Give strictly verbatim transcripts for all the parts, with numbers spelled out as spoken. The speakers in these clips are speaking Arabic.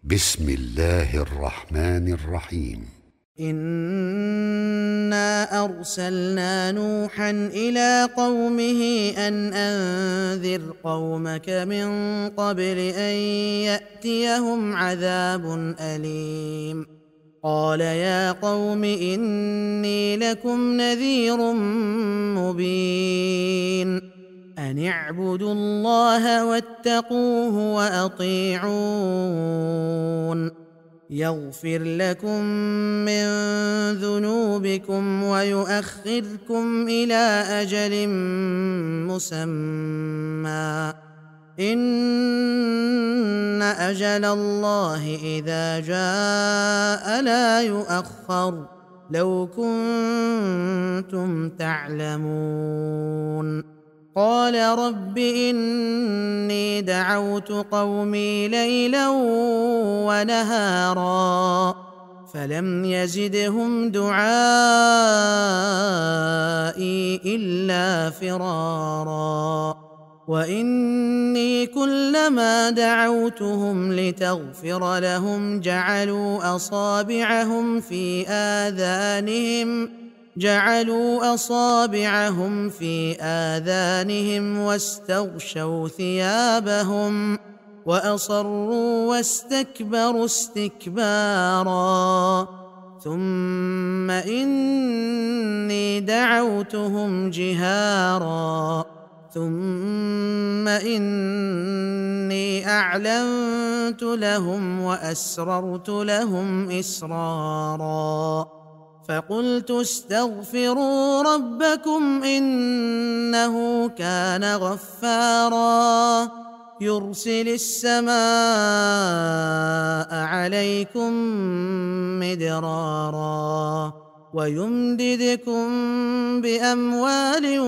بسم الله الرحمن الرحيم. إنا أرسلنا نوحا إلى قومه أن أنذر قومك من قبل أن يأتيهم عذاب أليم. قال يا قوم إني لكم نذير مبين أن اعبدوا الله واتقوه وأطيعون يغفر لكم من ذنوبكم ويؤخركم إلى أجل مسمى إن أجل الله إذا جاء لا يؤخر لو كنتم تعلمون. قال رب إني دعوت قومي ليلا ونهارا فلم يزدهم دعائي إلا فرارا وإني كلما دعوتهم لتغفر لهم جعلوا أصابعهم في آذانهم جعلوا أصابعهم في آذانهم واستغشوا ثيابهم وأصروا واستكبروا استكبارا ثم إني دعوتهم جهارا ثم إني أعلنت لهم وأسررت لهم إسرارا فقلت استغفروا ربكم إنه كان غفارا يرسل السماء عليكم مدرارا ويمددكم بأموال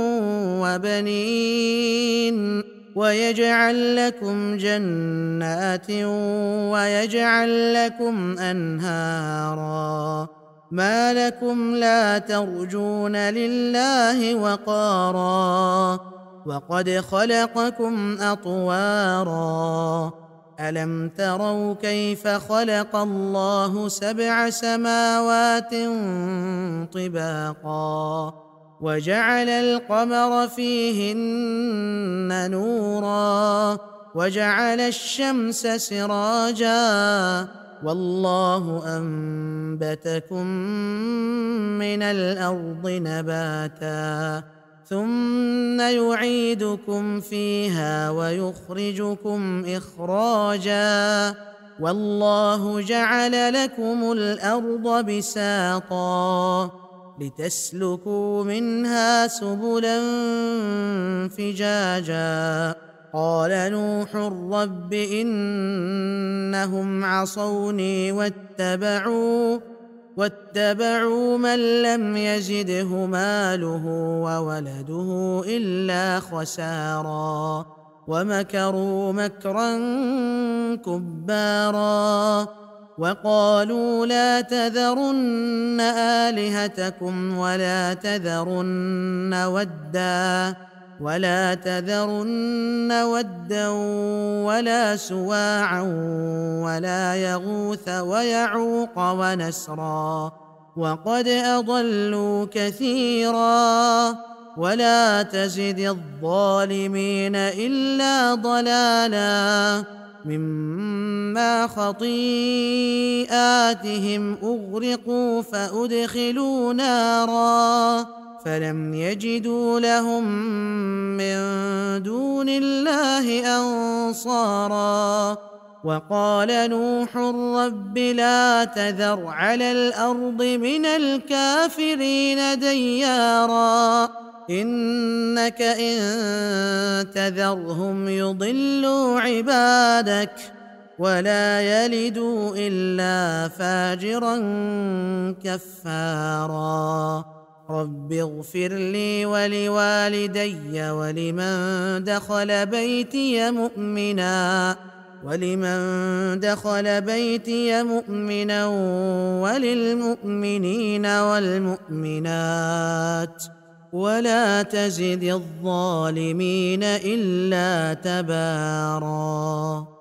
وبنين ويجعل لكم جنات ويجعل لكم أنهارا ما لكم لا ترجون لله وقارا وقد خلقكم أطوارا ألم تروا كيف خلق الله سبع سماوات طباقا وجعل القمر فيهن نورا وجعل الشمس سراجا والله أنبتكم من الأرض نباتا ثم يعيدكم فيها ويخرجكم إخراجا والله جعل لكم الأرض بساطا لتسلكوا منها سبلا فجاجا قال نوح رب إنهم عصوني واتبعوا واتبعوا من لم يزده ماله وولده إلا خسارا ومكروا مكرا كبارا وقالوا لا تذرن آلهتكم ولا تذرن ودا ولا تذرن ودا ولا سواعا ولا يغوث ويعوق ونسرا وقد أضلوا كثيرا ولا تزد الظالمين إلا ضلالا مما خطيئاتهم أغرقوا فأدخلوا نارا فلم يجدوا لهم من دون الله أنصارا وقال نوح رب لا تذر على الأرض من الكافرين ديارا إنك إن تذرهم يضلوا عبادك ولا يلدوا إلا فاجرا كفارا رب اغفر لي ولوالدي ولمن دخل بيتي مؤمنا ولمن دخل بيتي مؤمنا وللمؤمنين والمؤمنات ولا تزد الظالمين إلا تباراً.